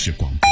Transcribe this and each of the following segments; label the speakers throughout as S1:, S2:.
S1: 事广播。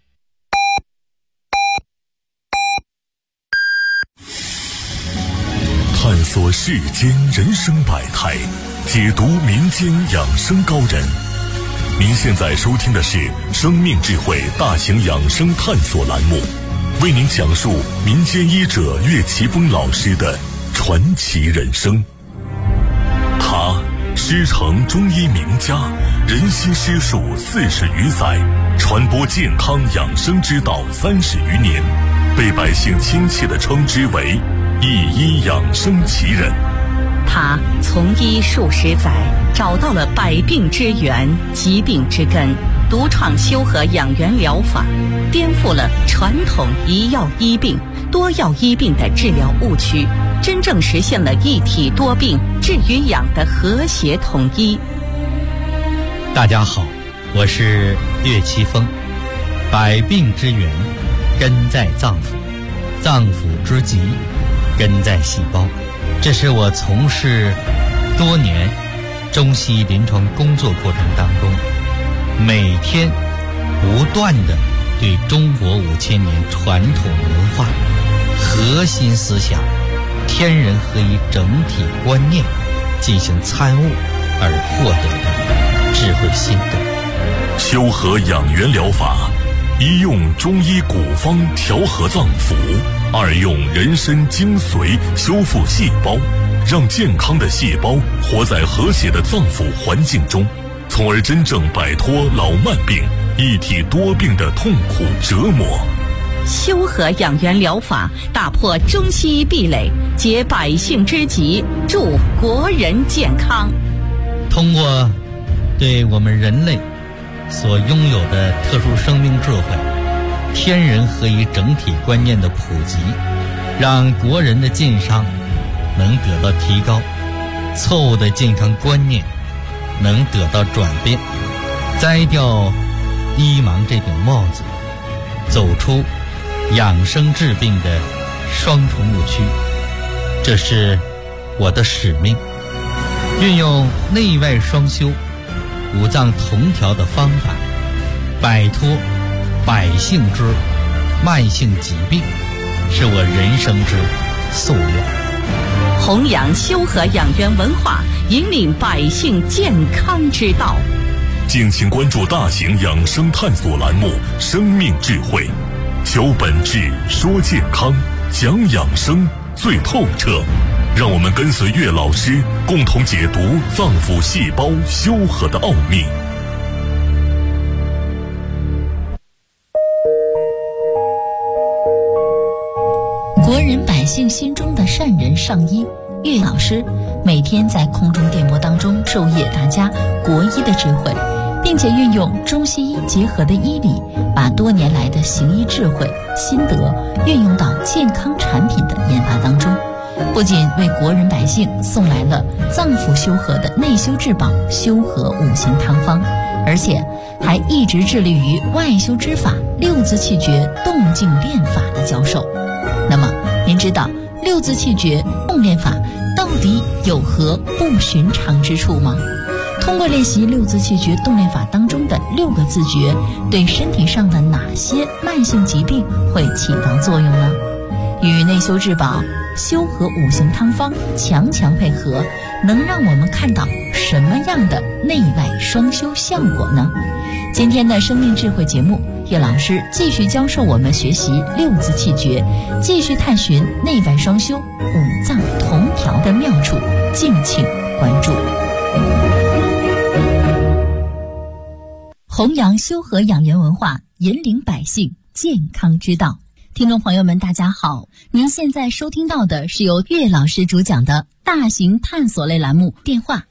S2: 探索世间人生百态，解读民间养生高人。您现在收听的是生命智慧大型养生探索栏目，为您讲述民间医者岳奇峰老师的传奇人生。他师承中医名家，人心师术40余载，传播健康养生之道30余年，被百姓亲切地称之为一医养生奇人。
S3: 他从医数十载，找到了百病之源、疾病之根，独创修和养元疗法，颠覆了传统一药医病、多药医病的治疗误区，真正实现了一体多病、治与养的和谐统一。
S4: 大家好，我是岳奇峰。百病之源根在脏腑，脏腑之疾根在细胞。这是我从事多年中西医临床工作过程当中，每天不断地对中国5000年传统文化核心思想天人合一整体观念进行参悟而获得的智慧心得。
S2: 修和养元疗法，一用中医古方调和脏腑，二用人参精髓修复细胞，让健康的细胞活在和谐的脏腑环境中，从而真正摆脱老慢病、一体多病的痛苦折磨。
S3: 修和养元疗法打破中西医壁垒，解百姓之急，助国人健康。
S4: 通过对我们人类所拥有的特殊生命智慧、天人合一整体观念的普及，让国人的健康能得到提高，错误的健康观念能得到转变，摘掉医盲这顶帽子，走出养生治病的双重误区。这是我的使命，运用内外双修、五脏同调的方法，摆脱百姓之慢性疾病，是我人生之夙愿。
S3: 弘扬修和养元文化，引领百姓健康之道。
S2: 敬请关注大型养生探索栏目《生命智慧》，求本质，说健康，讲养生最透彻。让我们跟随岳老师，共同解读脏腑细胞修和的奥秘。
S5: 国人百姓心中的善人上医岳老师，每天在空中电波当中授业大家国医的智慧，并且运用中西医结合的医理，把多年来的行医智慧心得运用到健康产品的研发当中，不仅为国人百姓送来了脏腑修和的内修至宝修和五行汤方，而且还一直致力于外修之法六字气诀动静练法的教授。那么您知道六字气诀动练法到底有何不寻常之处吗？通过练习六字气诀动练法当中的6个字诀，对身体上的哪些慢性疾病会起到作用呢？与内修至宝修和五行汤方强配合，能让我们看到什么样的内外双修效果呢？今天的生命智慧节目，岳老师继续教授我们学习六字气诀，继续探寻内外双修、五脏同调的妙处，敬请关注。弘扬修和养元文化，引领百姓健康之道。听众朋友们大家好，您现在收听到的是由岳老师主讲的大型探索类栏目，电话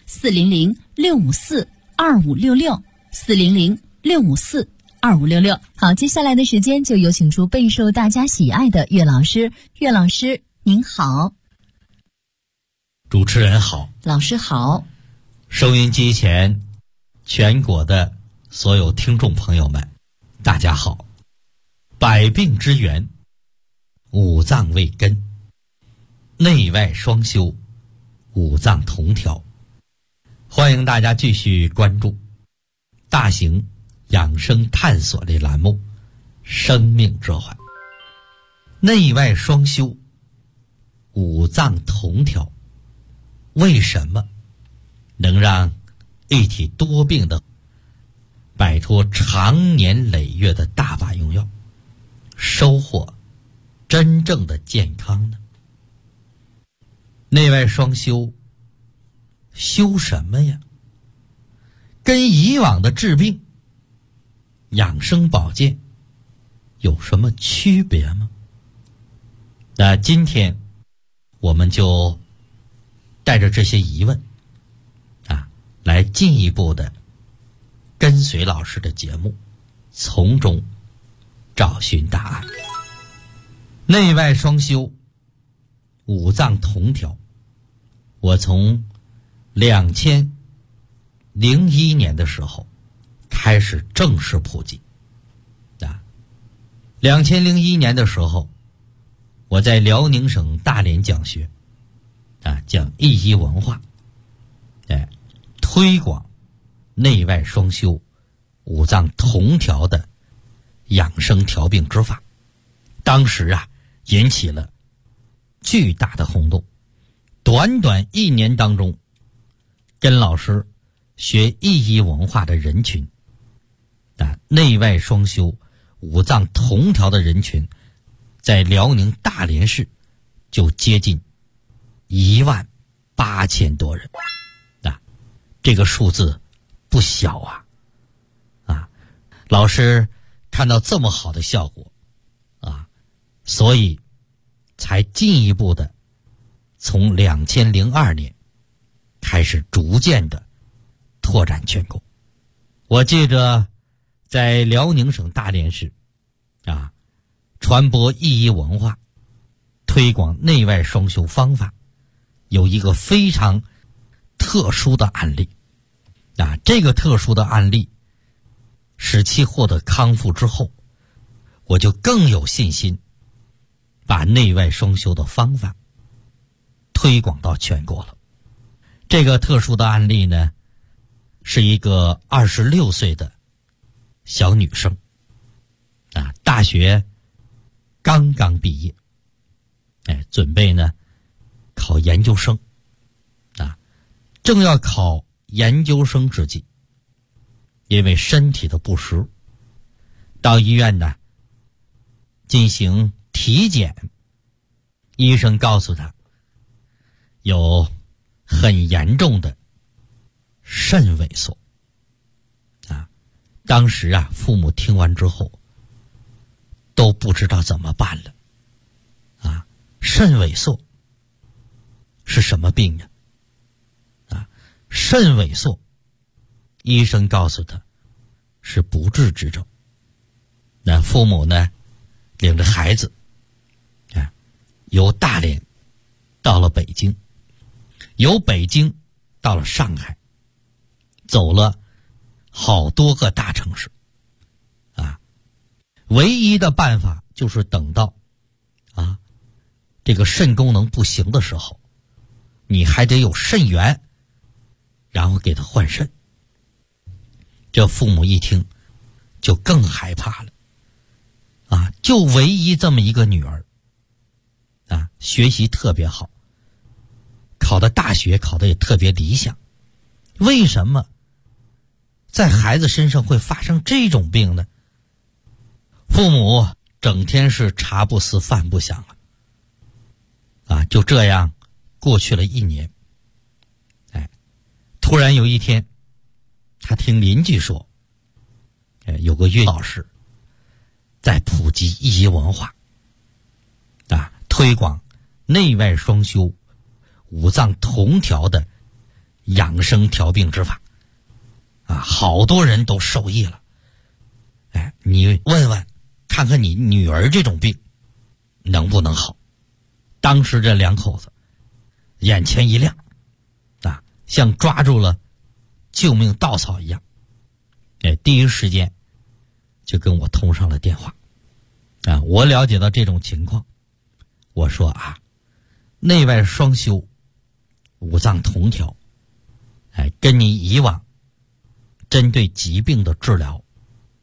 S5: 400-654-2566 400-654-2566。好，接下来的时间就有请出备受大家喜爱的岳老师。岳老师您好。
S4: 主持人好，
S5: 老师好。
S4: 收音机前全国的所有听众朋友们大家好。百病之源，五脏为根，内外双修，五脏同调。欢迎大家继续关注大型养生探索的栏目生命之环。内外双修，五脏同调，为什么能让一体多病的摆脱长年累月的大把用药，收获真正的健康呢？内外双修，修什么呀？跟以往的治病、养生保健有什么区别吗？那今天我们就带着这些疑问来进一步的跟随老师的节目，从中找寻答案。内外双修，五脏同调，我从2001年的时候开始正式普及。2001年的时候，我在辽宁省大连讲学，讲医医文化，推广内外双修、五脏同调的养生调病之法。当时引起了巨大的轰动。短短1年当中，跟老师学医医文化的人群，内外双修、五脏同调的人群，在辽宁大连市就接近18000多人，这个数字不小啊！老师看到这么好的效果所以才进一步的从2002年开始逐渐的拓展全国。我记着在辽宁省大连市传播医医文化，推广内外双修方法，有一个非常特殊的案例这个特殊的案例使其获得康复之后，我就更有信心把内外双修的方法推广到全国了。这个特殊的案例呢，是一个26岁的小女生大学刚刚毕业，准备呢考研究生正要考研究生之际，因为身体的不适，到医院呢进行体检，医生告诉他有很严重的肾萎缩当时父母听完之后都不知道怎么办了肾萎缩是什么病呢？肾萎缩，医生告诉他是不治之症。那父母呢领着孩子由大连到了北京，由北京到了上海，走了好多个大城市唯一的办法就是等到这个肾功能不行的时候，你还得有肾源，然后给他换肾。这父母一听就更害怕了就唯一这么一个女儿学习特别好，考的大学考的也特别理想，为什么在孩子身上会发生这种病呢？父母整天是茶不思饭不想就这样过去了1年。突然有一天，他听邻居说有个岳老师在普及医医文化推广内外双修、五脏同调的养生调病之法好多人都受益了。你问问看看你女儿这种病能不能好。当时这两口子眼前一亮像抓住了救命稻草一样，第一时间就跟我通上了电话我了解到这种情况，我说内外双修、五脏同调跟你以往针对疾病的治疗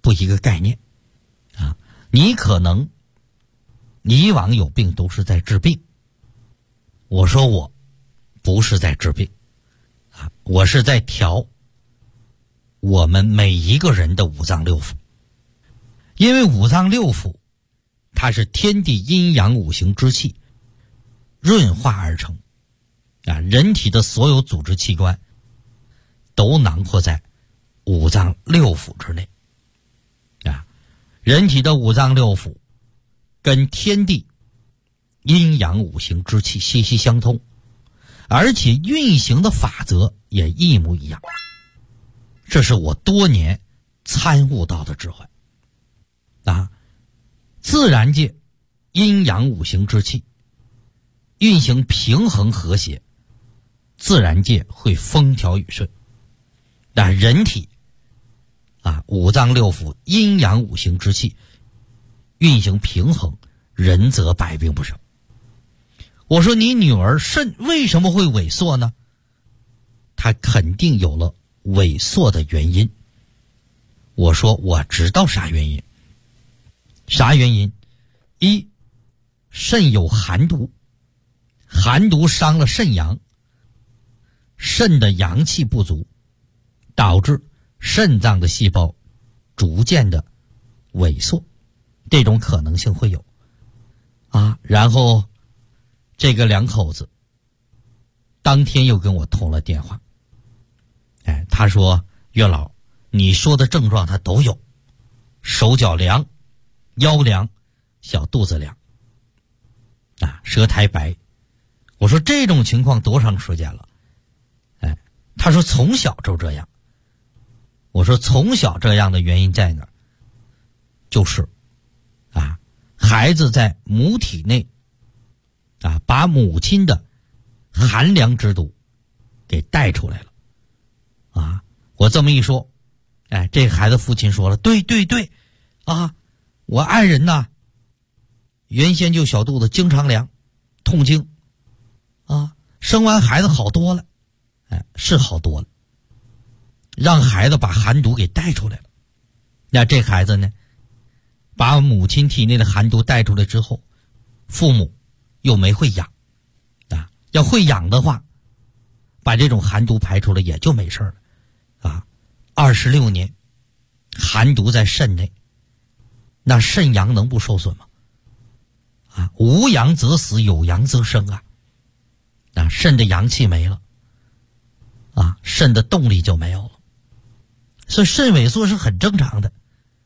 S4: 不一个概念啊。你可能以往有病都是在治病，我说我不是在治病啊，我是在调我们每一个人的五脏六腑。因为五脏六腑它是天地阴阳五行之气润化而成啊，人体的所有组织器官都囊括在五脏六腑之内啊。人体的五脏六腑跟天地阴阳五行之气息息相通，而且运行的法则也一模一样。这是我多年参悟到的智慧啊。自然界阴阳五行之气运行平衡和谐，自然界会风调雨顺。但人体啊，五脏六腑阴阳五行之气运行平衡，人则百病不生。我说你女儿肾为什么会萎缩呢？她肯定有了萎缩的原因。我说我知道啥原因。啥原因？一，肾有寒毒，寒毒伤了肾阳，肾的阳气不足，导致肾脏的细胞逐渐的萎缩，这种可能性会有啊。然后这个两口子当天又跟我通了电话，他说岳老，你说的症状他都有，手脚凉，腰凉，小肚子凉啊，舌苔白。我说这种情况多长时间了？他说从小就这样。我说从小这样的原因在哪儿？就是啊，孩子在母体内啊，把母亲的寒凉之毒给带出来了啊。我这么一说，这孩子父亲说了，对对对啊，我爱人呐，原先就小肚子经常凉，痛经啊，生完孩子好多了，是好多了，让孩子把寒毒给带出来了。那这孩子呢，把母亲体内的寒毒带出来之后，父母又没会养啊，要会养的话，把这种寒毒排出来也就没事了啊。26年寒毒在肾内，那肾阳能不受损吗？啊，无阳则死，有阳则生啊。啊，肾的阳气没了啊，肾的动力就没有了，所以肾萎缩是很正常的。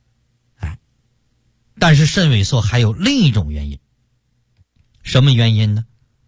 S4: 但是肾萎缩还有另一种原因，什么原因呢？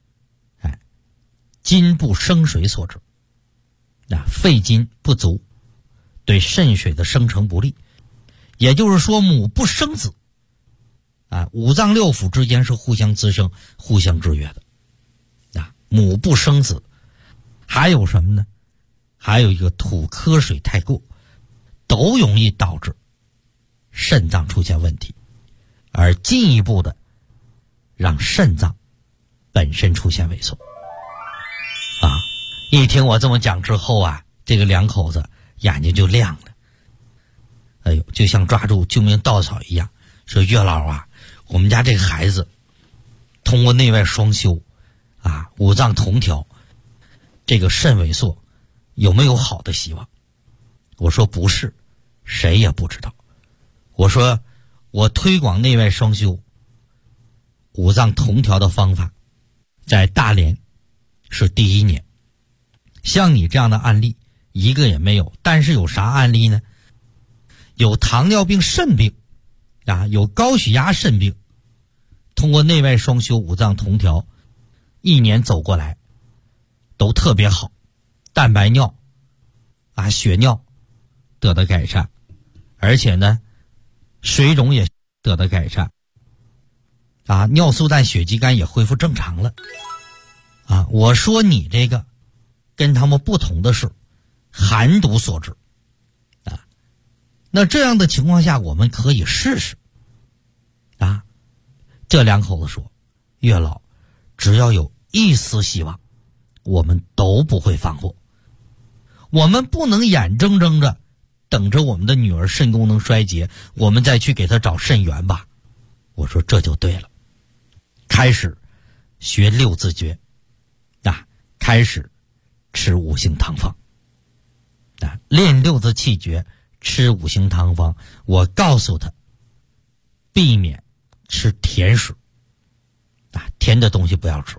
S4: 精不生水所致啊，肺精不足，对肾水的生成不利。也就是说，母不生子啊，五脏六腑之间是互相滋生、互相制约的啊。母不生子，还有什么呢？还有一个土科水太过，都容易导致肾脏出现问题，而进一步的让肾脏本身出现萎缩啊。一听我这么讲之后啊，这个两口子眼睛就亮了，哎呦，就像抓住救命稻草一样，说岳老啊，我们家这个孩子通过内外双修啊，五脏同调，这个肾萎缩有没有好的希望？我说不是，谁也不知道。我说我推广内外双修五脏同调的方法在大连是第1年，像你这样的案例一个也没有。但是有啥案例呢？有糖尿病肾病啊，有高血压肾病，通过内外双修五脏同调1年走过来都特别好，蛋白尿啊、血尿得到改善，而且呢水肿也得到改善啊，尿素氮血肌酐也恢复正常了啊。我说你这个跟他们不同的是寒毒所致啊，那这样的情况下我们可以试试啊。这两口子说，岳老，只要有一丝希望，我们都不会放过。我们不能眼睁睁着等着我们的女儿肾功能衰竭，我们再去给她找肾源吧。我说这就对了，开始学六字诀开始吃五行汤方练六字气诀，吃五行汤方。我告诉他避免吃甜食甜的东西不要吃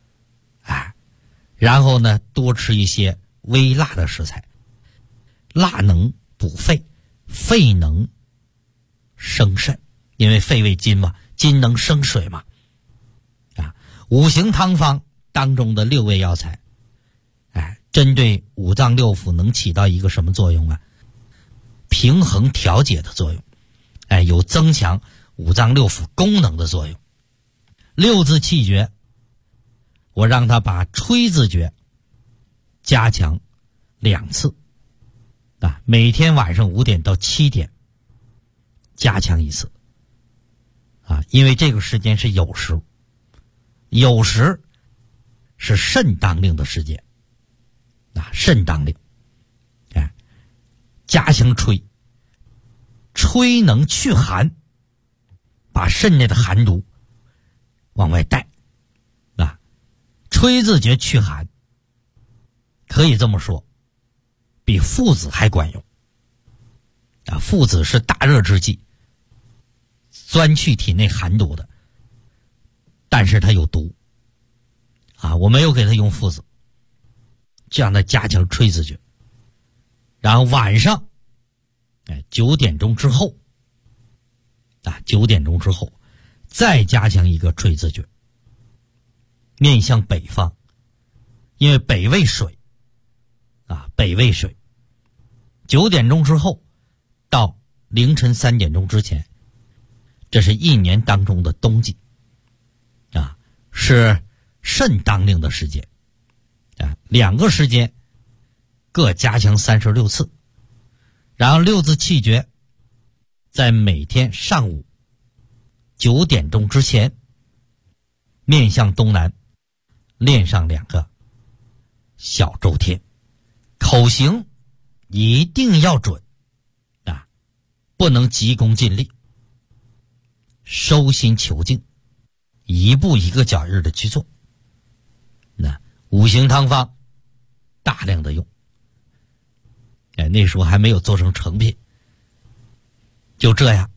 S4: 然后呢多吃一些微辣的食材，辣能补肺，肺能生肾，因为肺为金嘛，金能生水嘛五行汤方当中的6味药材针对五脏六腑能起到一个什么作用平衡调节的作用有增强五脏六腑功能的作用。六字气诀我让他把吹字诀加强2次每天晚上5点到7点加强1次因为这个时间是酉时，酉时是肾当令的时间肾当令加强吹，吹能去寒，把肾内的寒毒往外带吹字诀去寒，可以这么说比附子还管用附子是大热之剂，钻去体内寒毒的，但是它有毒我没有给他用附子，这样的加强吹字诀。然后晚上9点钟之后9点钟之后再加强一个吹字诀，面向北方，因为北为水北为水，9点钟之后到凌晨3点钟之前，这是1年当中的冬季是肾当令的时间2个时间各加强36次。然后六字气诀在每天上午9点钟之前面向东南练上2个小周天，口型一定要准不能急功近利，收心求静，一步一个脚印的去做。五行汤方大量的用那时候还没有做成成品，就这样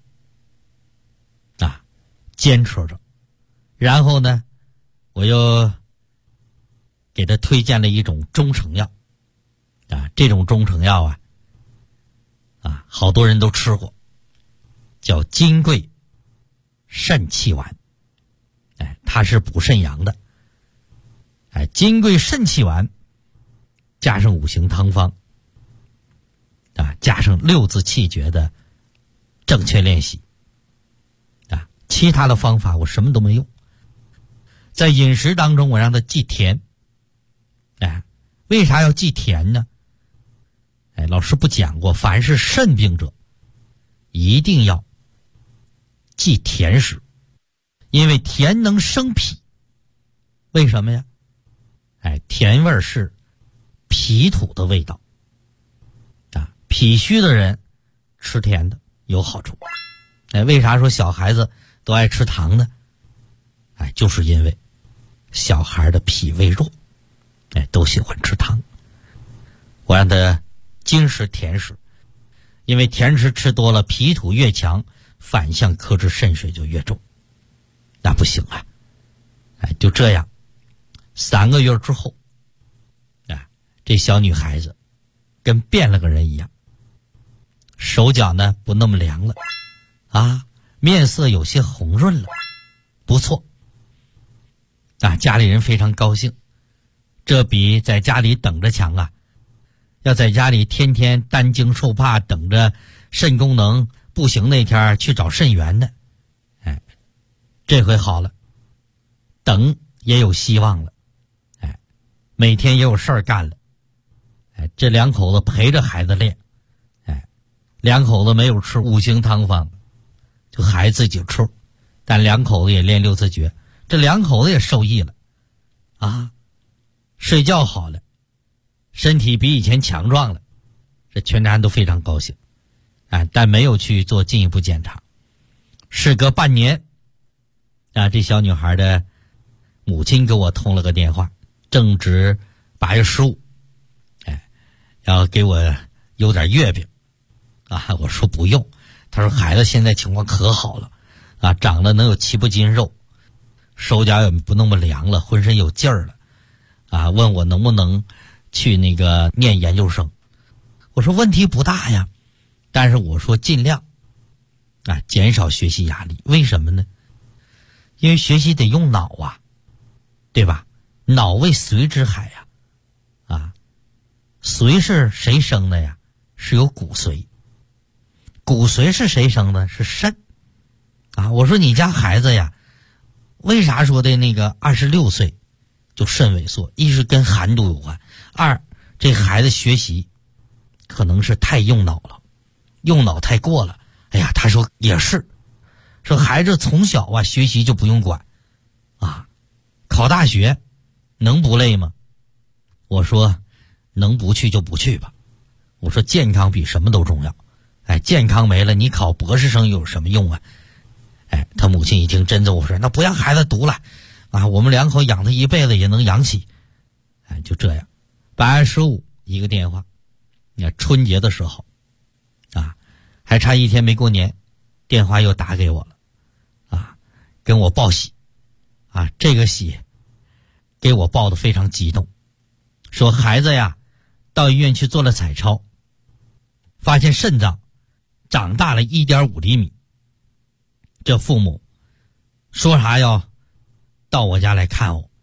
S4: 坚持着。然后呢我又给他推荐了一种中成药这种中成药好多人都吃过，叫金匮肾气丸它是补肾阳的金匮肾气丸加上五行汤方加上六字气诀的正确练习其他的方法我什么都没用。在饮食当中我让他忌甜为啥要忌甜呢老师不讲过，凡是肾病者一定要忌甜食，因为甜能生脾。为什么呀甜味是脾土的味道脾虚的人吃甜的有好处为啥说小孩子都爱吃糖呢就是因为小孩的脾胃弱都喜欢吃糖。我让他精食甜食，因为甜食吃多了脾土越强，反向克制肾水就越重，那不行就这样3个月之后这小女孩子跟变了个人一样，手脚呢不那么凉了面色有些红润了，不错家里人非常高兴，这比在家里等着强要在家里天天担惊受怕等着肾功能不行那天去找肾源的这回好了，等也有希望了每天也有事儿干了这2口子陪着孩子练2口子没有吃五行汤方，就孩子自己吃，但2口子也练六字诀，这2口子也受益了睡觉好了，身体比以前强壮了，这全家人都非常高兴。 但没有去做进一步检查。事隔半年，这小女孩的母亲给我通了个电话，正值8月15，要给我邮点月饼，我说不用。他说孩子现在情况可好了，长了能有7、8斤肉，手脚也不那么凉了，浑身有劲儿了，问我能不能去那个念研究生。我说问题不大呀，但是我说尽量减少学习压力。为什么呢？因为学习得用脑啊，对吧？脑为髓之海呀，髓是谁生的呀？是由骨髓。骨髓是谁生的？是肾。我说你家孩子呀，为啥说的那个26岁就肾萎缩？一是跟寒毒有关，二这孩子学习可能是太用脑了，用脑太过了。他说也是，说孩子从小学习就不用管，考大学能不累吗？我说能不去就不去吧。我说健康比什么都重要。健康没了，你考博士生有什么用啊？他母亲一听真的，我说那不让孩子读了我们2口养他一辈子也能养起。就这样，8月15一个电话，春节的时候还差1天没过年，电话又打给我了跟我报喜这个喜给我报得非常激动，说孩子呀到医院去做了彩超，发现肾脏长大了1.5厘米。这父母说啥要到我家来看我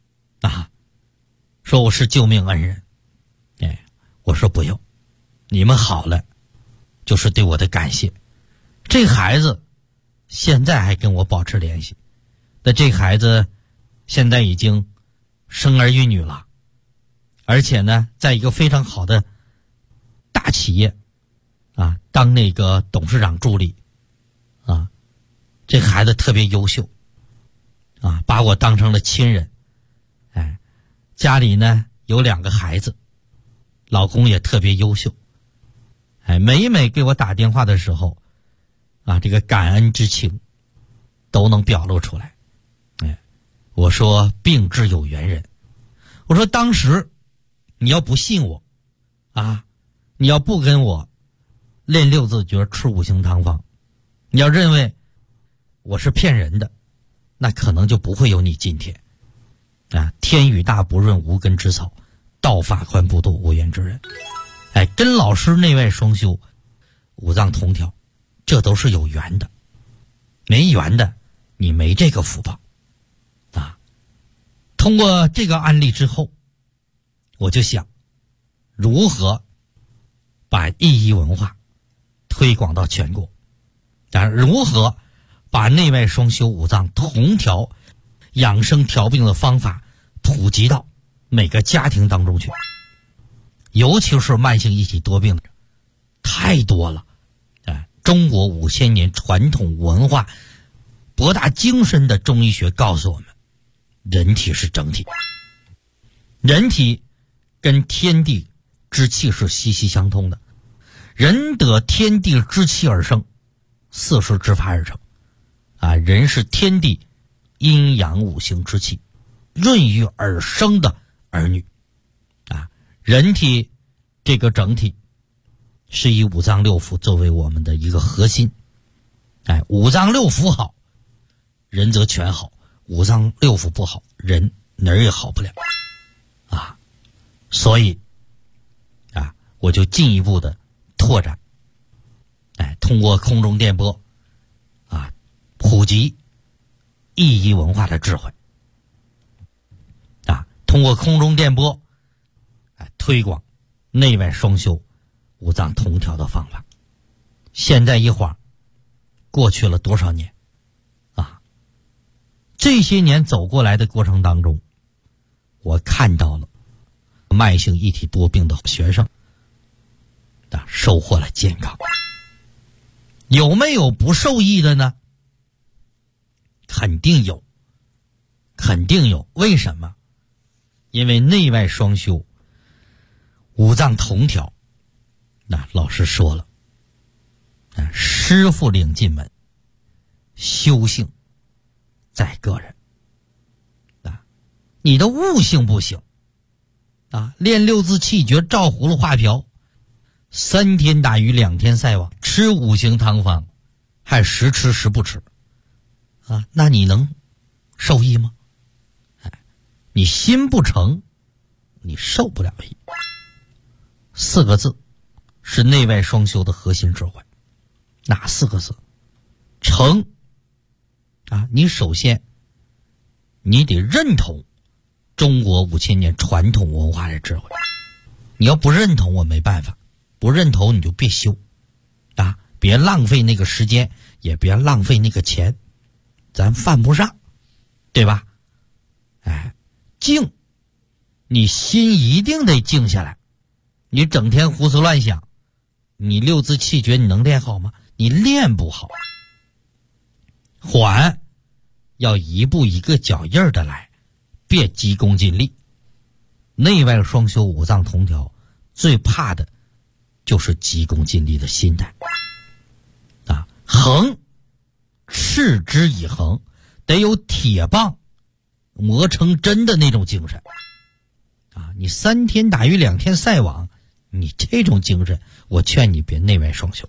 S4: 说我是救命恩人。我说不用，你们好了就是对我的感谢。这孩子现在还跟我保持联系，那这孩子现在已经生儿育女了，而且呢在一个非常好的大企业当那个董事长助理这孩子特别优秀把我当成了亲人。家里呢有2个孩子，老公也特别优秀。每给我打电话的时候这个感恩之情都能表露出来。我说病至有缘人，我说当时你要不信我你要不跟我练6字诀吃5行汤方，你要认为我是骗人的，那可能就不会有你今天。天雨大不润无根之草，道法宽不渡无缘之人。跟老师内外双修，五脏同调，这都是有缘的。没缘的，你没这个福报通过这个案例之后，我就想如何把易医文化推广到全国，如何把内外双修、五脏同调、养生调病的方法普及到每个家庭当中去。尤其是慢性一体多病的太多了。中国5000年传统文化博大精深的中医学告诉我们，人体是整体，人体跟天地之气是息息相通的。人得天地之气而生，4时之发而成人是天地阴阳5行之气润育而生的儿女人体这个整体是以五脏六腑作为我们的一个核心。五脏六腑好，人则全好；五脏六腑不好，人哪儿也好不了所以我就进一步的拓展，通过空中电波普及易医文化的智慧通过空中电波推广内外双修、五脏同调的方法。现在一晃过去了多少年这些年走过来的过程当中，我看到了慢性一体多病的学生收获了健康。有没有不受益的呢？肯定有，肯定有。为什么？因为内外双修、五脏同调。老师说了， 师傅领进门，修行在个人。你的悟性不行练六字气诀，照葫芦画瓢，3天打鱼2天晒网，吃5行汤方，还时吃时不吃那你能受益吗？你心不诚，你受不了益。4个字是内外双修的核心智慧。哪4个字？诚你首先你得认同中国5000年传统文化的智慧。你要不认同，我没办法，不认同你就别修别浪费那个时间，也别浪费那个钱，咱犯不上，对吧？静，你心一定得静下来。你整天胡思乱想，你六字气诀你能练好吗？你练不好。缓，要一步一个脚印的来，别急功近利。内外双修5脏同调，最怕的就是急功近利的心态恒，持之以恒，得有铁棒磨成针的那种精神你3天打鱼2天晒网，你这种精神，我劝你别内外双修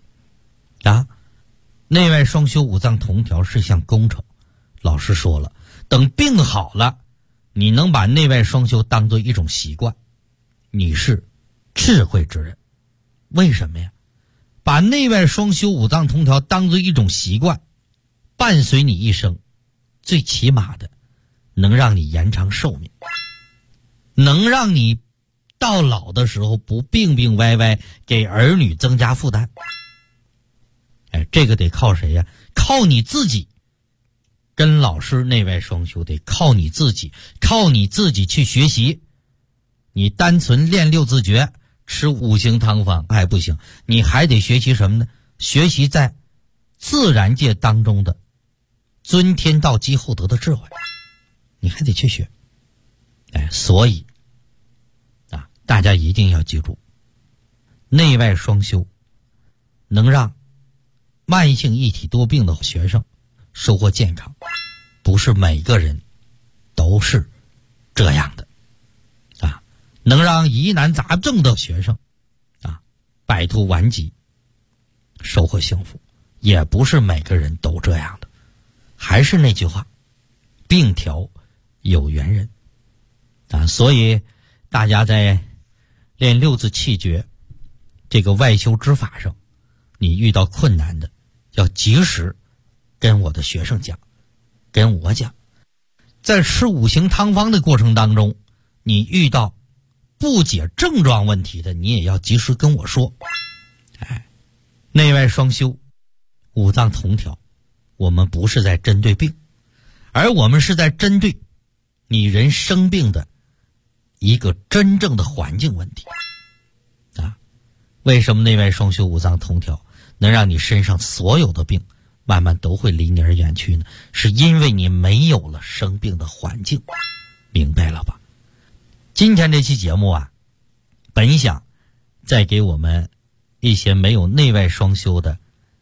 S4: 内外双修5脏同调是项工程。老师说了，等病好了，你能把内外双修当做一种习惯，你是智慧之人。为什么呀？把内外双修5脏同调当做一种习惯，伴随你一生，最起码的能让你延长寿命，能让你到老的时候不病病歪歪，给儿女增加负担。这个得靠谁呀？靠你自己。跟老师内外双修得靠你自己，靠你自己去学习。你单纯练六字诀，吃5行汤方还不行，你还得学习什么呢？学习在自然界当中的尊天道积厚德的智慧，你还得去学。所以大家一定要记住，内外双修能让慢性一体多病的学生收获健康，不是每个人都是这样的能让疑难杂症的学生摆脱顽疾，收获幸福，也不是每个人都这样的。还是那句话，病调有缘人所以大家在练六字气诀这个外修之法上，你遇到困难的要及时跟我的学生讲，跟我讲。在吃5行汤方的过程当中，你遇到不解症状问题的，你也要及时跟我说。内外双修5脏同调，我们不是在针对病，而我们是在针对你人生病的一个真正的环境问题为什么内外双修5脏同调能让你身上所有的病慢慢都会离你而远去呢？是因为你没有了生病的环境。明白了吧？今天这期节目本想再给我们一些没有内外双修的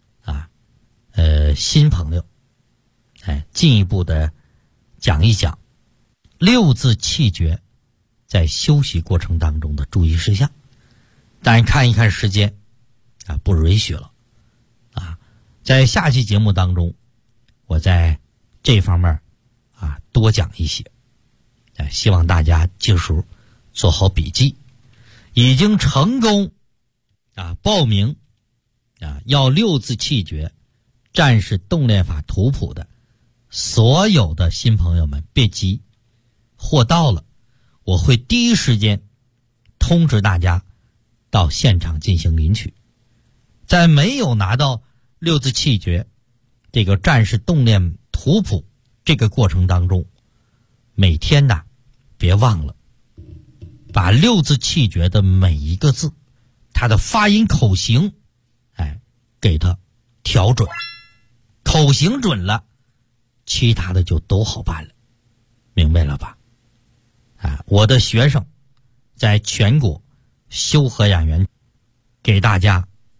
S4: 新朋友进一步的讲一讲六字气诀在修习过程当中的注意事项，但看一看时间不允许了在下期节目当中，我在这方面多讲一些希望大家记住，做好笔记。已经成功报名要六字气诀战士动练法图谱的所有的新朋友们，别急，货到了我会第一时间通知大家到现场进行领取。在没有拿到六字气诀这个战士动练图谱这个过程当中，每天别忘了把六字气诀的每一个字它的发音口型给它调准，口型准了，其他的就都好办了。明白了吧？我的学生在全国修和养元给大家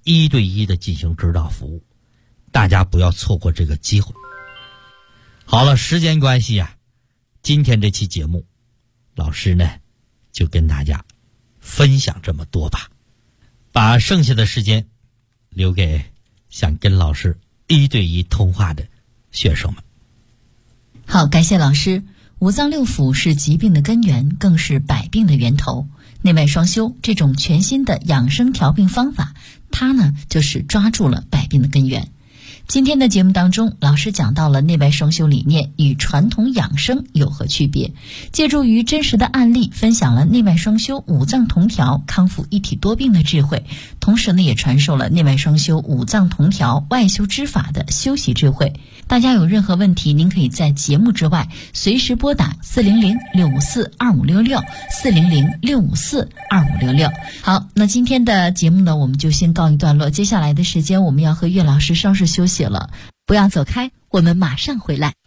S4: 1对1的进行指导服务，大家不要错过这个机会。好了，时间关系啊，今天这期节目老师呢就跟大家分享这么多吧，把剩下的时间留给想跟老师1对1通话的学生们。
S5: 好，感谢老师。五脏六腑是疾病的根源，更是百病的源头。内外双修这种全新的养生调病方法，它呢就是抓住了百病的根源。今天的节目当中，老师讲到了内外双修理念与传统养生有何区别，借助于真实的案例，分享了内外双修、五脏同调、康复一体多病的智慧，同时呢也传授了内外双修、五脏同调、外修之法的修习智慧。大家有任何问题，您可以在节目之外随时拨打400-654-2566 400-654-2566。好，那今天的节目呢，我们就先告一段落。接下来的时间，我们要和岳老师稍事休息了，不要走开，我们马上回来。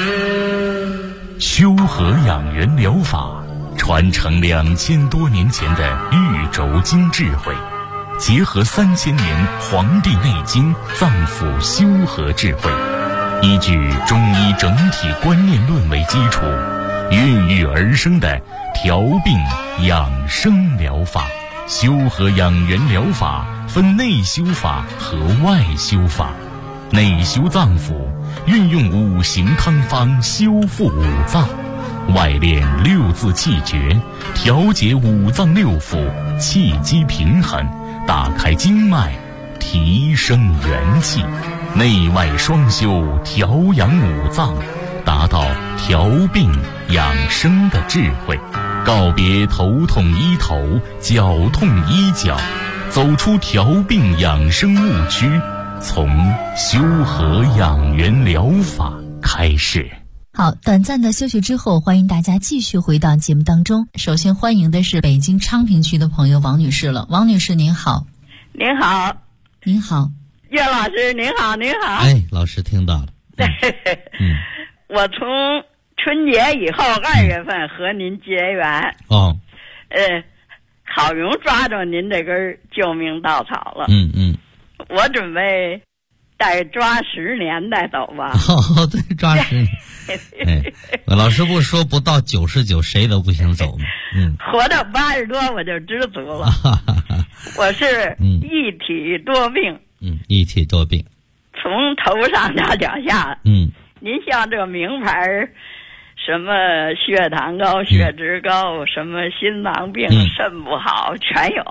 S2: 修和养元疗法传承2000多年前的玉轴经智慧，结合3000年《黄帝内经》脏腑修和智慧，依据中医整体观念论为基础，孕育而生的调病养生疗法。修和养元疗法分内修法和外修法。内修脏腑，运用5行汤方修复五脏；外练6字气诀，调节五脏六腑，气机平衡，打开经脉，提升元气。内外双修，调养五脏，达到调病养生的智慧。告别头痛医头，脚痛医脚，走出调病养生误区，从修和养元疗法开始。
S5: 好，短暂的休息之后，欢迎大家继续回到节目当中。首先欢迎的是北京昌平区的朋友王女士了。王女士您好。
S1: 您好。
S5: 您好。
S1: 岳老师您好。您好。
S4: 哎，老师听到了。
S1: 我从春节以后2月份和您结缘。
S4: 哦。
S1: 好容易抓着您这根救命稻草了。我准备再抓10年再走吧。
S4: 哦，对，抓10年。老师不说不到99谁都不想走吗？
S1: 活到80多我就知足了。我是一体多病。
S4: 一体多病，
S1: 从头上到脚下。您像这名牌，什么血糖高、血脂高，什么心脏病、肾不好，全有。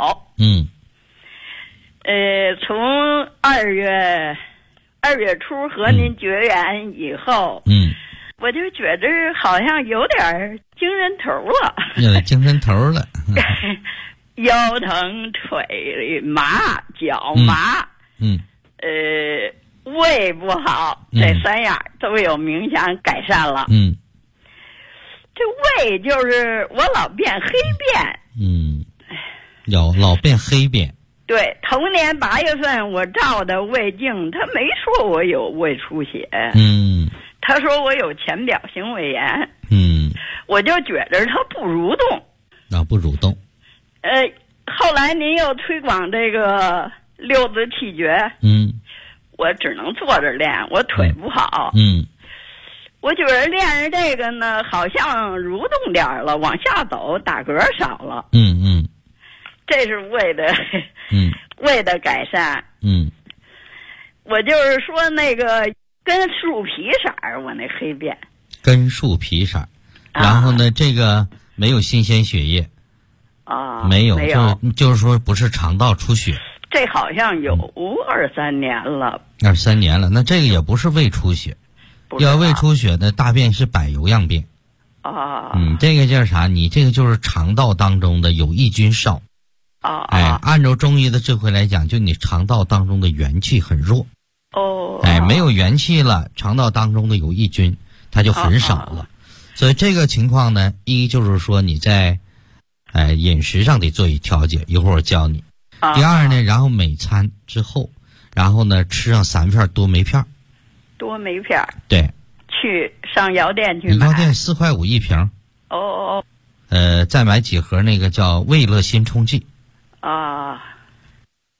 S1: 从2月初和您绝缘以后，我就觉着好像有点精神头了。
S4: 有精神头了。
S1: 腰疼、腿麻、脚麻。胃不好，这3样都有明显改善了。这胃就是我老变黑便。老变黑便。对，头年8月份我照的胃镜，他没说我有胃出血。他说我有浅表性胃炎。我就觉着他不蠕动。
S4: 不蠕动。
S1: 后来您又推广这个6字气诀。我只能坐着练，我腿不好。我觉得练着这个呢，好像蠕动点了，往下走打嗝少了。这是胃的胃的改善。我就是说那个跟树皮色儿，我那黑便
S4: 跟树皮色儿。然后呢，这个没有新鲜血液。没有，就是说不是肠道出血。
S1: 这好像有2-3年了。
S4: 2-3年了，那这个也不是胃出血。要胃出血的大便是柏油样便。这个叫啥？你这个就是肠道当中的有益菌少。按照中医的智慧来讲，就你肠道当中的元气很弱。没有元气了，肠道当中的有益菌它就很少了。所以这个情况呢，一就是说你在饮食上得做一调节，一会儿我教你。第二呢，然后每餐之后，然后呢吃上3片多酶片。
S1: 多酶片。对。去上药店去买。
S4: 药店4块5一瓶。再买几盒那个叫胃乐新冲剂。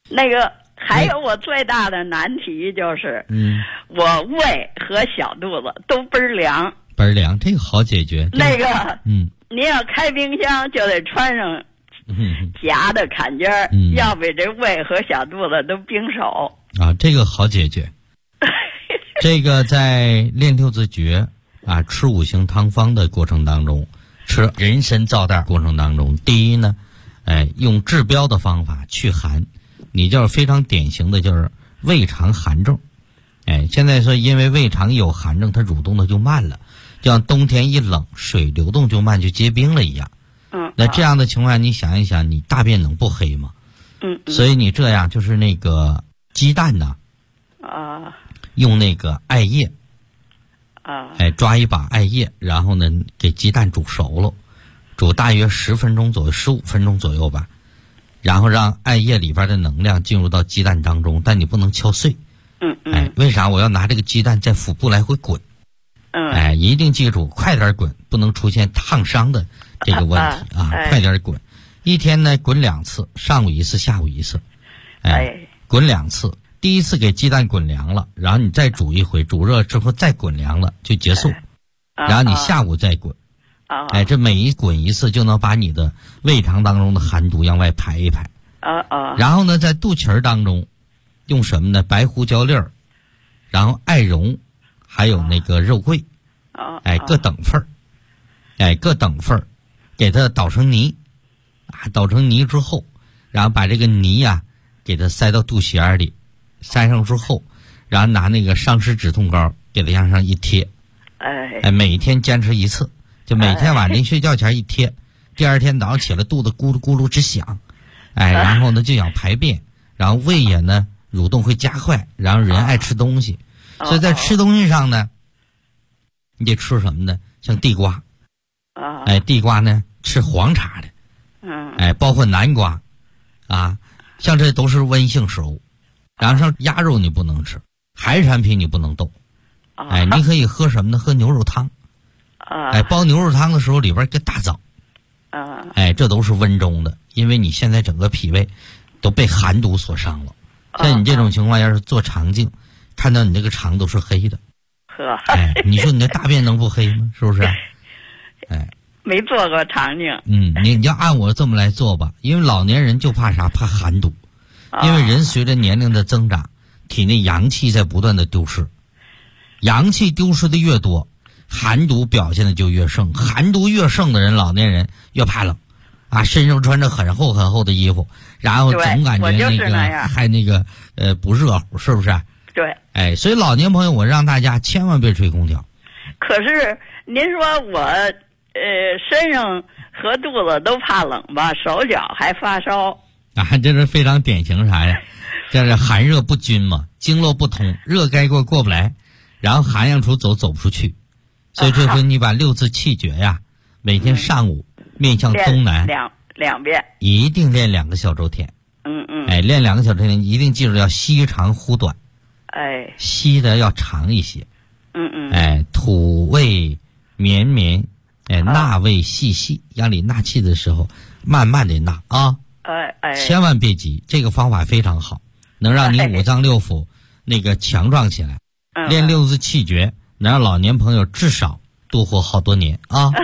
S1: 那个还有我最大的难题就是，我胃和小肚子都倍儿凉。
S4: 倍儿凉，这个好解决。
S1: 那个，您要开冰箱就得穿上夹的坎肩儿，要不这胃和小肚子都冰手。
S4: 啊，这个好解决。这个在练六字诀啊，吃五行汤方的过程当中，吃人参皂袋过程当中，第一呢，用治标的方法去寒。你就是非常典型的就是胃肠寒症。现在说因为胃肠有寒症，它蠕动的就慢了，就像冬天一冷，水流动就慢，就结冰了一样。那这样的情况你想一想，你大便能不黑吗？所以你这样就是那个鸡蛋呢，用那个艾叶，抓一把艾叶，然后呢给鸡蛋煮熟了，煮大约10分钟左右，15分钟左右吧，然后让艾叶里边的能量进入到鸡蛋当中，但你不能敲碎。为啥我要拿这个鸡蛋在腹部来回滚？一定记住，快点滚，不能出现烫伤的这个问题啊！快点滚，一天呢滚2次，上午1次，下午1次。滚2次，第一次给鸡蛋滚凉了，然后你再煮一回，煮热之后再滚凉了就结束，然后你下午再滚。这每一滚1次就能把你的胃肠当中的寒毒往外排一排。然后呢，在肚脐儿当中用什么呢？白胡椒粒儿，然后艾绒，还有那个肉桂，各等份儿，各等份儿，给它捣成泥，捣成泥之后，然后把这个泥给它塞到肚脐眼里，塞上之后，然后拿那个伤湿止痛膏给它往上一贴，每天坚持1次，就每天晚上睡觉前一贴，第二天早上起来肚子咕噜咕噜直响，然后呢就想排便，然后胃也呢蠕动会加快，然后人爱吃东西，所以在吃东西上呢，你得吃什么呢？像地瓜，地瓜呢吃黄茬的，包括南瓜，像这都是温性食物。然后像鸭肉你不能吃，海产品你不能动，你可以喝什么呢？喝牛肉汤，煲牛肉汤的时候里边跟大枣，这都是温中的，因为你现在整个脾胃都被寒毒所伤了。像你这种情况，要是做肠镜，看到你这个肠都是黑的，你说你这大便能不黑吗？是不是？
S1: 没做过肠镜。
S4: 你要按我这么来做吧，因为老年人就怕啥？怕寒毒，因为人随着年龄的增长，体内阳气在不断的丢失，阳气丢失的越多，寒毒表现的就越盛，寒毒越盛的人，老年人越怕冷。身上穿着很厚很厚的衣服，然后总感觉那个还那个不热乎，是不是？
S1: 对。
S4: 所以老年朋友，我让大家千万别吹空调。
S1: 可是您说我身上和肚子都怕冷吧，手脚还发烧。
S4: 这是非常典型啥呀？这是寒热不均嘛，经络不通，热该过不来，然后寒阳出走不出去。所以这回你把6字气诀每天上午面向东南
S1: 两遍，
S4: 一定练2个小周天。练2个小周天，一定记住要吸长呼短。吸的要长一些。土味绵绵，纳味细细，让你纳气的时候慢慢的纳千万别急，这个方法非常好，能让你五脏六腑那个强壮起来。练6字气诀，能让老年朋友至少多活好多年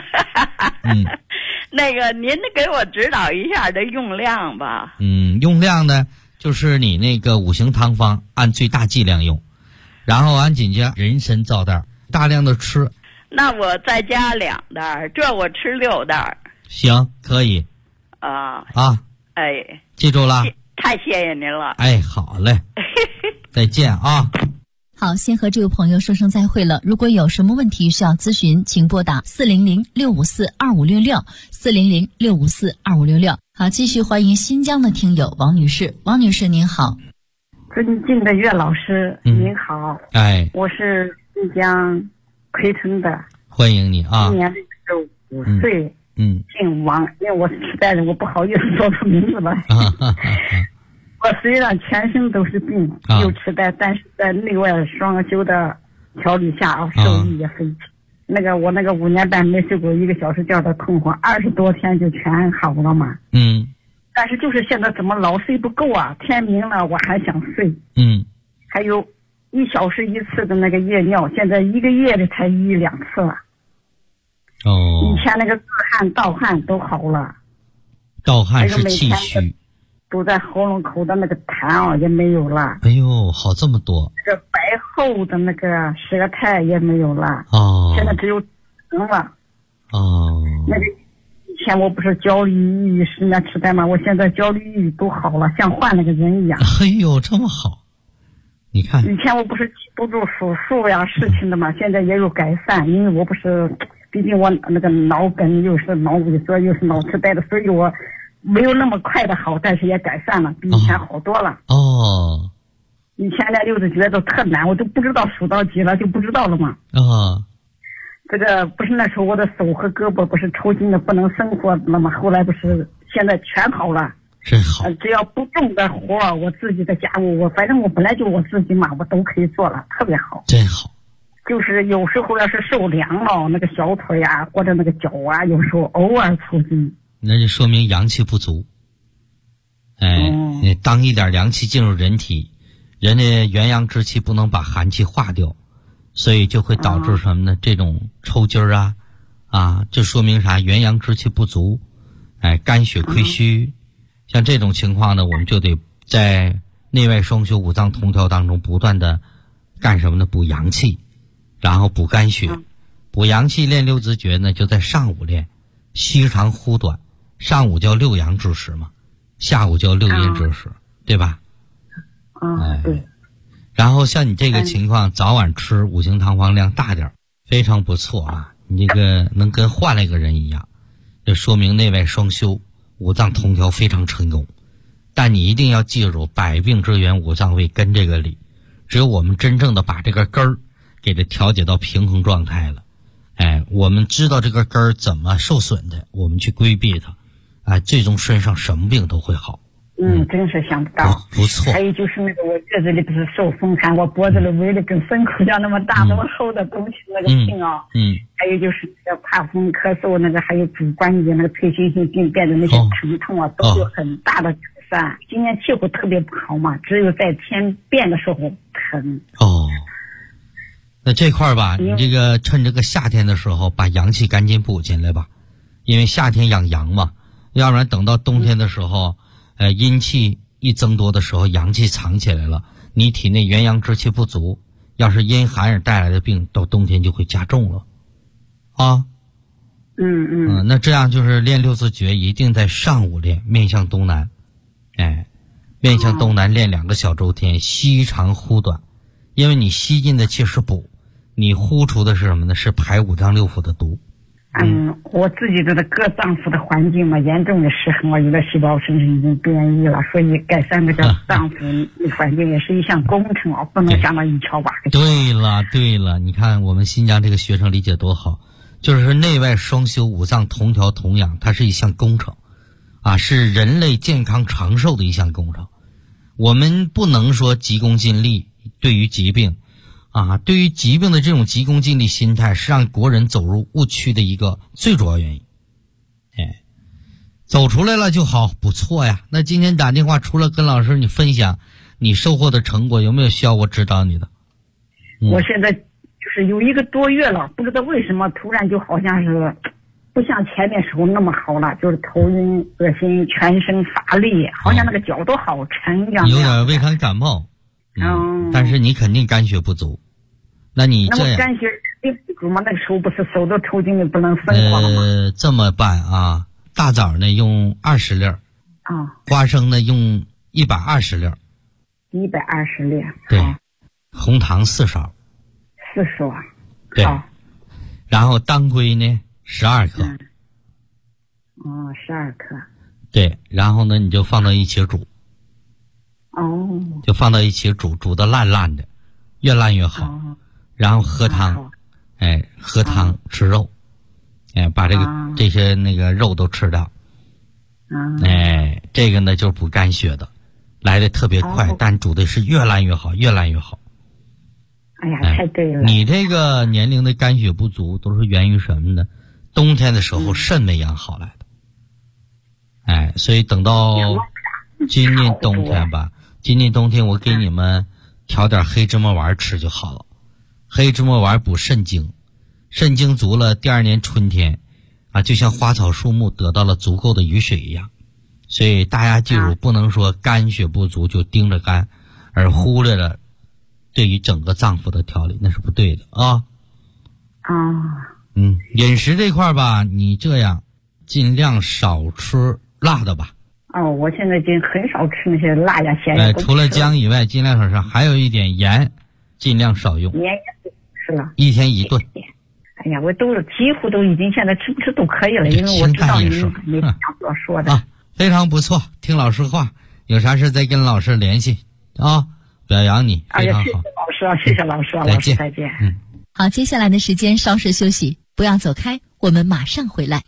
S1: 那个您给我指导一下这用量吧。
S4: 用量呢，就是你那个五行汤方按最大剂量用，然后按紧接人参皂袋大量的吃。
S1: 那我再加2袋，这我吃6袋。
S4: 行，可以。记住了。
S1: 太谢谢您了。
S4: 好嘞。再见
S5: 好，先和这位朋友说声再会了。如果有什么问题需要咨询，请拨打400-654-2566 400-654-2566。好，继续欢迎新疆的听友王女士。王女士您好。
S6: 尊敬的岳老师您好。我是新疆奎城的。
S4: 欢迎你
S6: 今年65岁。姓王，因为我是痴呆人，我不好意思说出名字来。我虽然全身都是病，有痴呆，但是在内外双修的调理下受益也匪浅。我那个5年半没睡过1个小时觉的困惑，20多天就全好了嘛。 但是就是现在怎么老睡不够啊？天明了我还想睡。还有1小时1次的那个夜尿，现在1个月的才1、2次了。以前那个自汗、盗汗都好了。
S4: 盗汗是气虚。
S6: 都在喉咙口的那个痰啊也没有了。
S4: 哎呦，好这么多。
S6: 这个白厚的那个舌苔也没有了。现在只有了。那个以前我不是焦虑、抑郁、失眠、痴呆吗？我现在焦虑、抑郁都好了，像换了个人一样。
S4: 哎呦，这么好！你看，
S6: 以前我不是记不住数数呀事情的嘛，现在也有改善，因为我不是，毕竟我那个脑梗又是脑萎缩又是脑痴呆的，所以我没有那么快的好，但是也改善了，比以前好多了。以前那六字诀都特难，我都不知道数到几了，就不知道了嘛。这个不是那时候我的手和胳膊不是抽筋的不能生活了吗？后来不是现在全好了。
S4: 真好。
S6: 只要不重的活，我自己的家务，反正我本来就我自己嘛，我都可以做了，特别好。
S4: 真好。
S6: 就是有时候要是受凉了，那个小腿啊或者那个脚啊，有时候偶尔抽筋。
S4: 那就说明阳气不足。当一点凉气进入人体，人的元阳之气不能把寒气化掉，所以就会导致什么呢？这种抽筋啊，就说明啥？元阳之气不足，肝血亏虚。像这种情况呢，我们就得在内外双修、五脏同调当中不断的干什么呢？补阳气，然后补肝血。补阳气练六字诀呢，就在上午练，虚长忽短。上午叫6阳之时嘛，下午叫6阴之时，对吧？
S6: 对。
S4: 然后像你这个情况，早晚吃五行汤方量大点，非常不错啊！你这个能跟换了一个人一样，这说明内外双修、五脏同调非常成功。但你一定要记住，百病之源五脏为根这个理，只有我们真正的把这个根儿给它调节到平衡状态了，我们知道这个根儿怎么受损的，我们去规避它，最终身上什么病都会好。
S6: 真是想不到。
S4: 不错。
S6: 还有就是那个我月子里不是受风寒，我脖子里围的跟牲口一样那么大那么厚的东西那个病啊。还有就是那个怕风咳嗽那个，还有主关节那个退行性病变的那些疼痛啊，都有很大的改善。今年气候特别不好嘛，只有在天变的时候疼。
S4: 那这块吧，你这个趁这个夏天的时候把阳气赶紧补进来吧，因为夏天养阳嘛，要不然等到冬天的时候，阴气一增多的时候，阳气藏起来了，你体内元阳之气不足，要是阴寒而带来的病，到冬天就会加重了，那这样就是练六字诀，一定在上午练，面向东南，面向东南练2个小周天，吸长呼短，因为你吸进的气是补，你呼出的是什么呢？是排五脏六腑的毒。
S6: 我自己的各脏腑的环境嘛，严重的失衡，我有的细胞甚至已经变异了，所以改善这个脏腑环境也是一项工程不能想到一敲把。
S4: 对了，你看我们新疆这个学生理解多好，就是内外双修、五脏同调同养，它是一项工程是人类健康长寿的一项工程。我们不能说急功近利，对于疾病对于疾病的这种急功近利心态，是让国人走入误区的一个最主要原因。走出来了就好，不错呀。那今天打电话除了跟老师你分享你收获的成果，有没有需要我指导你的？
S6: 我现在就是有1个多月了，不知道为什么突然就好像是不像前面时候那么好了，就是头晕、恶心、全身乏力，好像那个脚都好沉一样。
S4: 有点微寒感冒。但是你肯定肝血不足。那你这样，
S6: 肝血不足吗？那个时候不是手都抽筋的不能生活了吗？
S4: 这么办大枣呢用20粒花生呢用120粒
S6: ，120粒。
S4: 对，红糖4勺。
S6: 4勺
S4: 对。然后当归呢12克。
S6: 12克。
S4: 对，然后呢你就放到一起煮。就放到一起煮，煮得烂烂的，越烂越好。然后喝汤，喝汤吃肉，把这些那个肉都吃掉。这个呢就是补肝血的，来的特别快，但煮的是越烂越好，越烂越好。
S6: 哎呀，太对了！
S4: 你这个年龄的肝血不足，都是源于什么呢？冬天的时候肾没养好来的。 哎，所以等到今年冬天吧，今年冬天我给你们调点黑芝麻丸吃就好了。黑芝麻丸补肾精，肾精足了，第二年春天啊，就像花草树木得到了足够的雨水一样。所以大家记住，不能说肝血不足就盯着肝，而忽略了对于整个脏腑的调理，那是不对的啊。饮食这块吧，你这样尽量少吃辣的吧。
S6: 我现在已经很少吃那些辣呀咸呀。
S4: 除了姜以外，尽量少吃。还有一点盐，尽量少用。
S6: 盐是了。
S4: 一天1顿。
S6: 哎呀，我都几乎都已经现在吃不吃都可以了，因为我知道你没想所说的。
S4: 非常不错，听老师话，有啥事再跟老师联系啊，表扬你，非常好。
S6: 谢谢老师，
S4: 再见，
S6: 再见。
S5: 好，接下来的时间稍事休息，不要走开，我们马上回来。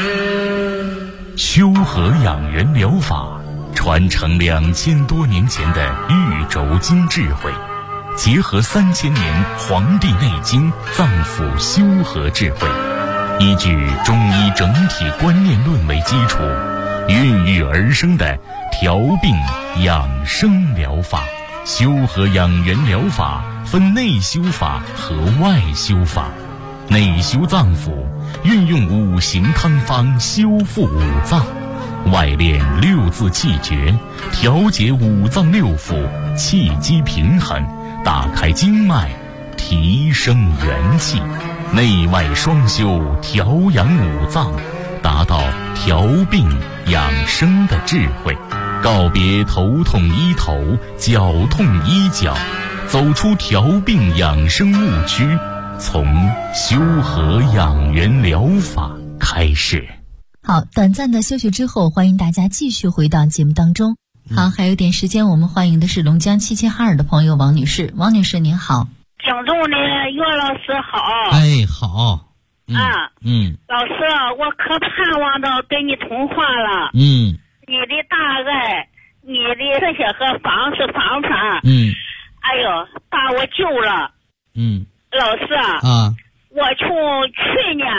S2: 修和养元疗法传承2000多年前的玉轴经智慧，结合3000年《黄帝内经》脏腑修和智慧，依据中医整体观念论为基础，孕育而生的调病养生疗法。修和养元疗法分内修法和外修法。内修脏腑，运用5行汤方修复5脏；外练6字气诀，调节5脏6腑，气机平衡，打开经脉，提升元气。内外双修，调养5脏，达到调病养生的智慧。告别头痛医头，脚痛医脚，走出调病养生误区，从修和养元疗法开始。
S5: 好，短暂的休息之后，欢迎大家继续回到节目当中。好，还有点时间，我们欢迎的是龙江齐齐哈尔的朋友王女士。王女士您好。
S1: 敬重的岳老师好。
S4: 哎，好。
S1: 老师，我可盼望着跟你通话了。你的大爱，你的这些个方式方法，哎呦，把我救了。老师我从去年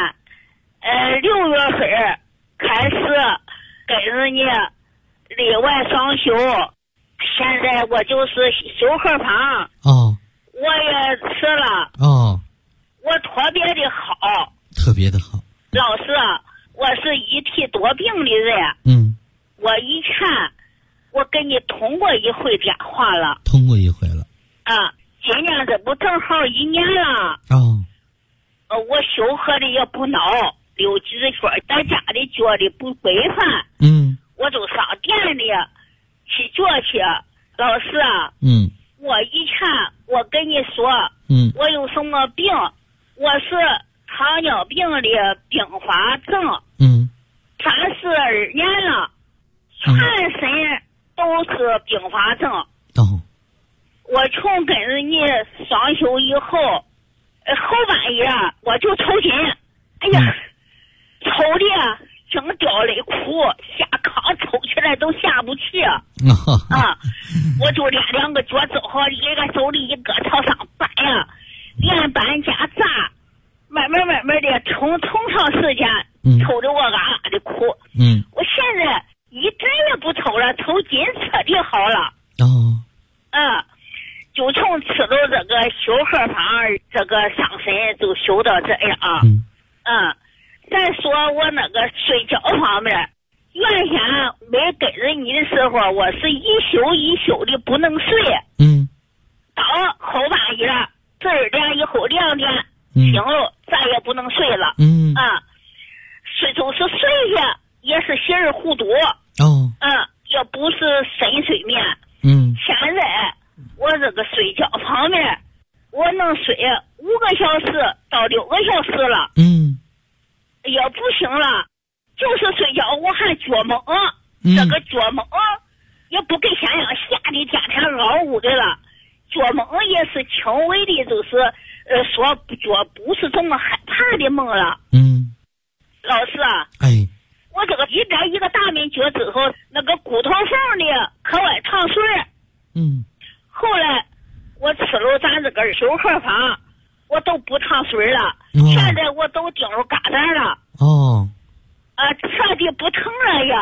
S1: 6月份开始给人家里外双修，现在我就是修和方。我也吃了。我特别的好。
S4: 特别的好。
S1: 老师，我是一体多病的人。我以前我跟你通过一回电话了。
S4: 通过一回了。
S1: 今年这不正好1年了。我修和的也不孬，溜几子圈，在家里觉得不规范。我就上店里去觉去。老师我以前我跟你说，我有什么病？我是糖尿病的并发症。32年了，全身都是并发症。我从跟人家双休以后，后半夜我就抽筋。哎呀，抽的正掉泪哭，下炕抽起来都下不去。我就练2个脚趾头，一个手里一个朝上搬呀，连搬加扎，慢慢的从长时间抽的我的哭。我现在一针也不抽了，抽筋彻底好了。就从吃了这个修和方，这个上身就修到这样。再说我那个睡觉方面，原先没给人你的时候，我是一宿的不能睡。到后半夜12点以后2点醒了，再也不能睡了。睡就是睡下也是稀里糊涂。也不是深睡眠。现在我这个睡觉方面，我能睡5个小时到6个小时了。也不行了，就是睡觉我还做梦。这个做梦也不跟现在吓得天天嗷呜的了，做梦也是轻微的，就是说做不是这么害怕的梦了。老师我这个一点一个大面脚之后，那个骨头缝里可外淌水。后来我吃了咱这个修和方，我都不淌水了。现在我都盯着疙瘩了。彻底不疼了呀。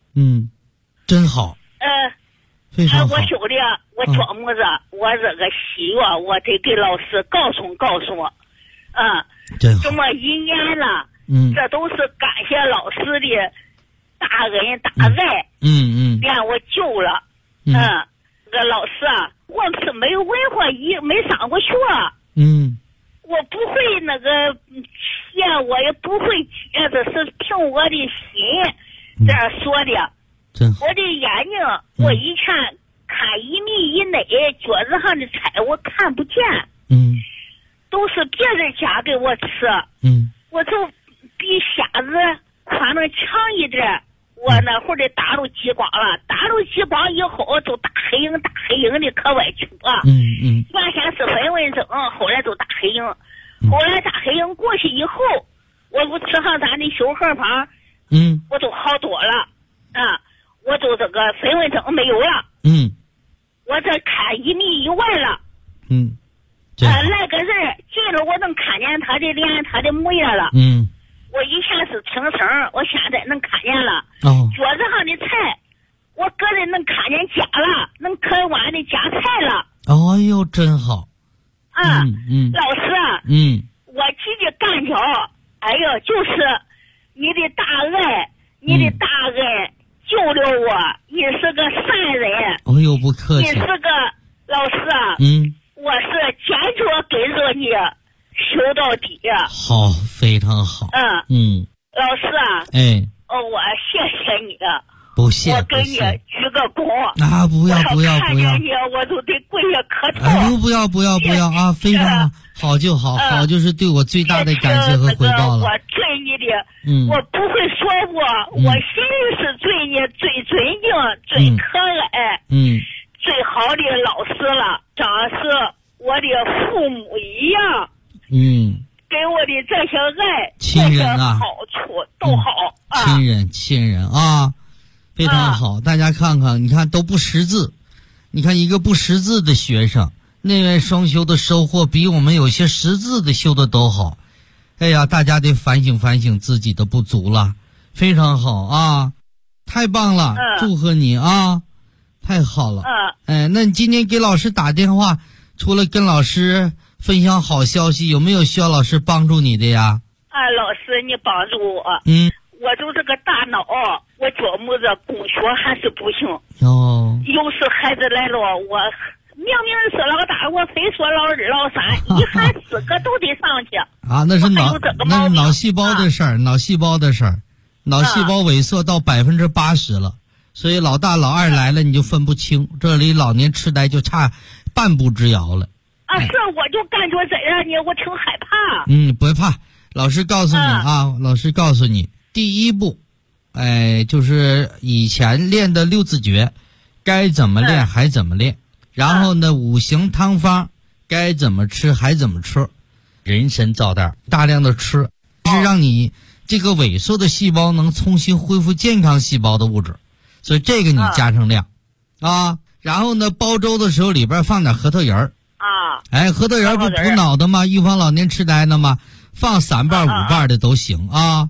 S4: 真好。非常好。
S7: 我兄弟，我琢磨着，我这个喜悦，我得给老师告诉我。
S4: 真好。
S7: 这么一年了，这都是感谢老师的大恩大爱，让我救了。这个老师啊，我是没有文化，没上过学。我不会那个写，我也不会写，这是凭我的心这样说的。我的眼睛，我以前看1米以内，脚子上的菜我看不见。都是别人家给我吃。我就比瞎子宽能强一点。我那会儿的打入激光了，打入激光以后就大黑影的可歪曲啊。原先是飞蚊症，后来就大黑影。后来大黑影过去以后，我不吃上咱的修荷方，我就好多了我就这个飞蚊症没有了。我这看1米以外了。来个人进了，我能看见他的脸，他的模样了。我以前是听声，我现在能看见了。桌子上的菜，我个人能看见夹了，能啃完的夹菜了。
S4: 哎呦，真好。
S7: 老师，我几的感觉，哎呦，就是你的大爱，你的大恩救了我，你是个善人。
S4: 哎呦，不客气。
S7: 你是个老师啊。我是坚决跟着你修到底。
S4: 好，非常好。
S7: 老师啊。我谢谢你。
S4: 不谢。
S7: 我给你鞠个躬。
S4: 不要。
S7: 看见你我就得跪下磕头。
S4: 不要啊！非常好就好，好就是对我最大的感谢和回报了。
S7: 我对你的，我不会说我心里是对你最尊敬、最可爱、最好的老师了，真是我的父母一样。给我的这些爱、
S4: 亲人啊，
S7: 好处都好。
S4: 亲人啊，非常好。大家看看，你看都不识字，你看一个不识字的学生，内外双修的收获比我们有些识字的修的都好。哎呀，大家得反省自己的不足了。非常好啊，太棒了，祝贺你啊，太好了。那你今天给老师打电话，除了跟老师分享好消息，有没有需要老师帮助你的呀？
S7: 老师你帮助我。我就这个大脑，我琢磨着供学还是不行。有时孩子来了，我明明是老大，我非说老二老三，一喊4个都得上去。
S4: 那是脑细胞的事儿，脑细胞萎缩到80%了，所以老大老二来了你就分不清，这里老年痴呆就差半步之遥了。
S7: 是，我就感觉这样呢，我挺害怕。
S4: 不怕，老师告诉你老师告诉你，第一步，就是以前练的6字诀，该怎么练还怎么练，然后呢5行汤方该怎么吃还怎么吃，人参皂袋大量的吃，是让你这个萎缩的细胞能重新恢复健康细胞的物质，所以这个你加上量然后呢煲粥的时候里边放点核桃仁儿核桃仁不补脑的吗？预防老年痴呆的吗？放3瓣5瓣的都行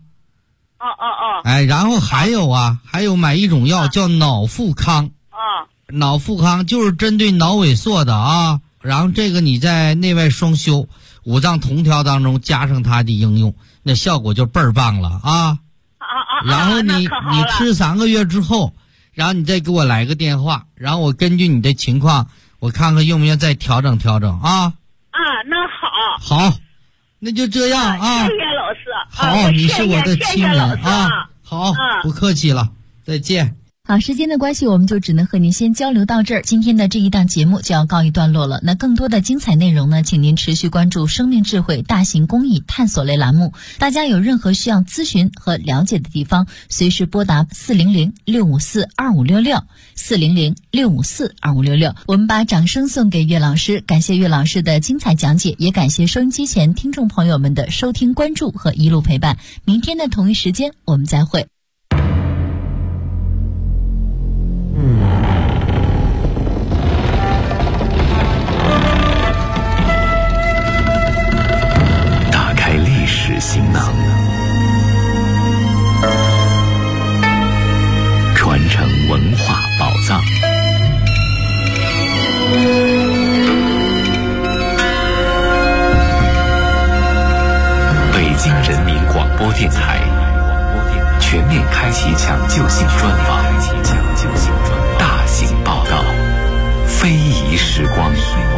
S4: 然后还有买一种药叫脑富康脑富康就是针对脑萎缩的然后这个你在内外双修5脏同调当中加上它的应用，那效果就倍儿棒了然后你吃3个月之后，然后你再给我来个电话，然后我根据你的情况，我看看用不用再调整
S7: 那
S4: 好，那就这样
S7: 谢谢老师。
S4: 好，你是我的亲人好，不客气了，再见。
S5: 好，时间的关系，我们就只能和您先交流到这儿。今天的这一档节目就要告一段落了。那更多的精彩内容呢，请您持续关注生命智慧大型公益探索类栏目。大家有任何需要咨询和了解的地方，随时拨打400-654-2566 400-654-2566。我们把掌声送给岳老师，感谢岳老师的精彩讲解，也感谢收音机前听众朋友们的收听关注和一路陪伴。明天的同一时间我们再会。
S2: 行囊，传
S8: 其抢救性专访，大型报告，非遗时光。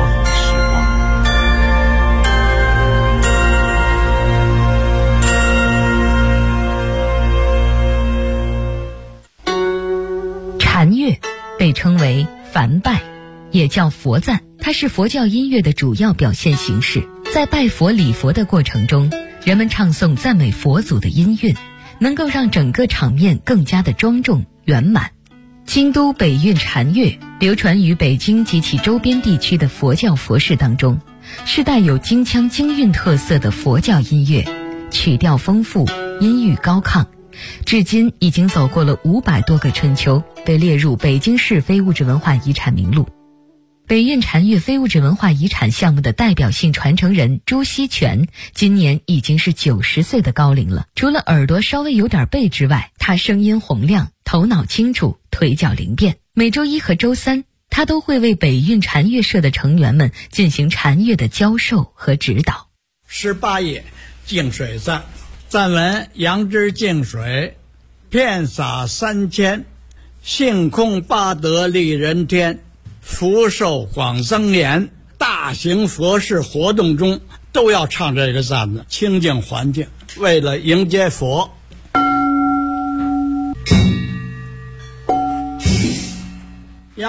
S5: 禅乐被称为梵拜，也叫佛赞，它是佛教音乐的主要表现形式。在拜佛礼佛的过程中，人们唱诵赞美佛祖的音韵，能够让整个场面更加的庄重圆满。京都北韵禅乐流传于北京及其周边地区的佛教佛事当中，是带有京腔京韵特色的佛教音乐，曲调丰富，音域高亢，至今已经走过了500多个春秋，被列入北京市非物质文化遗产名录。北韵禅乐非物质文化遗产项目的代表性传承人朱锡全今年已经是90岁的高龄了。除了耳朵稍微有点背之外，他声音洪亮，头脑清楚，腿脚灵便。每周一和周三，他都会为北韵禅乐社的成员们进行禅乐的教授和指导。
S9: 18页净水赞，赞文：杨枝净水，遍洒3000，性空八德利人天，福寿广增延。大型佛事活动中都要唱这个赞子，清净环境，为了迎接佛。呀！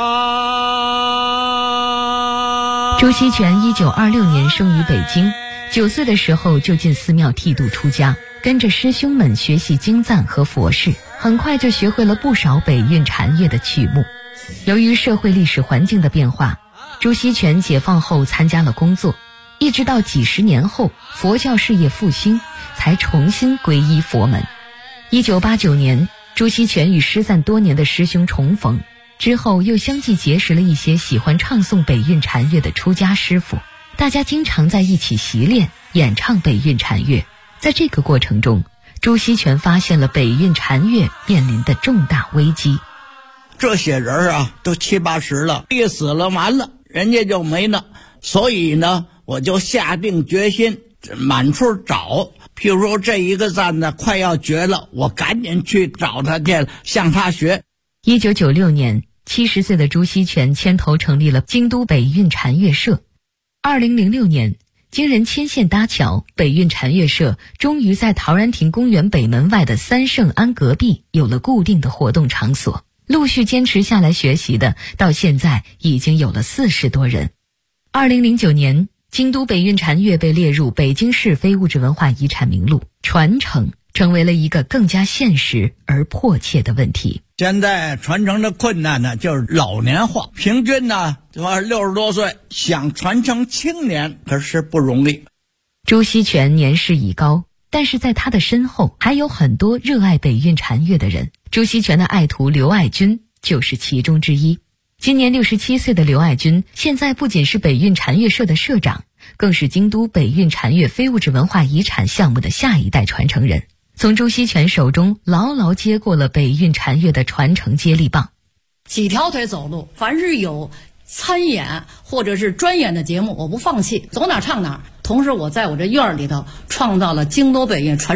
S5: 朱锡全1926年生于北京，9岁的时候就进寺庙剃度出家，跟着师兄们学习经赞和佛事，很快就学会了不少北韵禅乐的曲目。由于社会历史环境的变化，朱锡全解放后参加了工作，一直到几十年后佛教事业复兴，才重新皈依佛门。1989年，朱锡全与失散多年的师兄重逢，之后又相继结识了一些喜欢唱诵北韵禅乐的出家师傅，大家经常在一起习练演唱北韵禅乐。在这个过程中，朱锡全发现了北韵禅乐面临的重大危机。
S9: 这些人啊，都70、80了，一死了完了，人家就没了。所以呢，我就下定决心满处找。譬如说这一个赞呢快要绝了，我赶紧去找他去，向他学。
S5: 1996年，70岁的朱锡全牵头成立了京都北韵禅乐社。2006年，经人牵线搭桥，北韵禅乐社终于在陶然亭公园北门外的三圣庵隔壁有了固定的活动场所。陆续坚持下来学习的，到现在已经有了40多人。2009年，京都北韵禅乐被列入北京市非物质文化遗产名录，传承成为了一个更加现实而迫切的问题。
S9: 现在传承的困难呢，就是老年化，平均呢60多岁，想传承青年可是不容易。
S5: 朱锡全年事已高，但是在他的身后还有很多热爱北韵禅乐的人。朱锡全的爱徒刘爱军就是其中之一。今年67岁的刘爱军，现在不仅是北韵禅乐社的社长，更是京都北韵禅乐非物质文化遗产项目的下一代传承人，从朱锡全手中牢牢接过了北韵禅乐的传承接力棒。
S10: 几条腿走路，凡是有参演或者是专演的节目，我不放弃，走哪唱哪。同时我在我这院里头创造了京都北韵传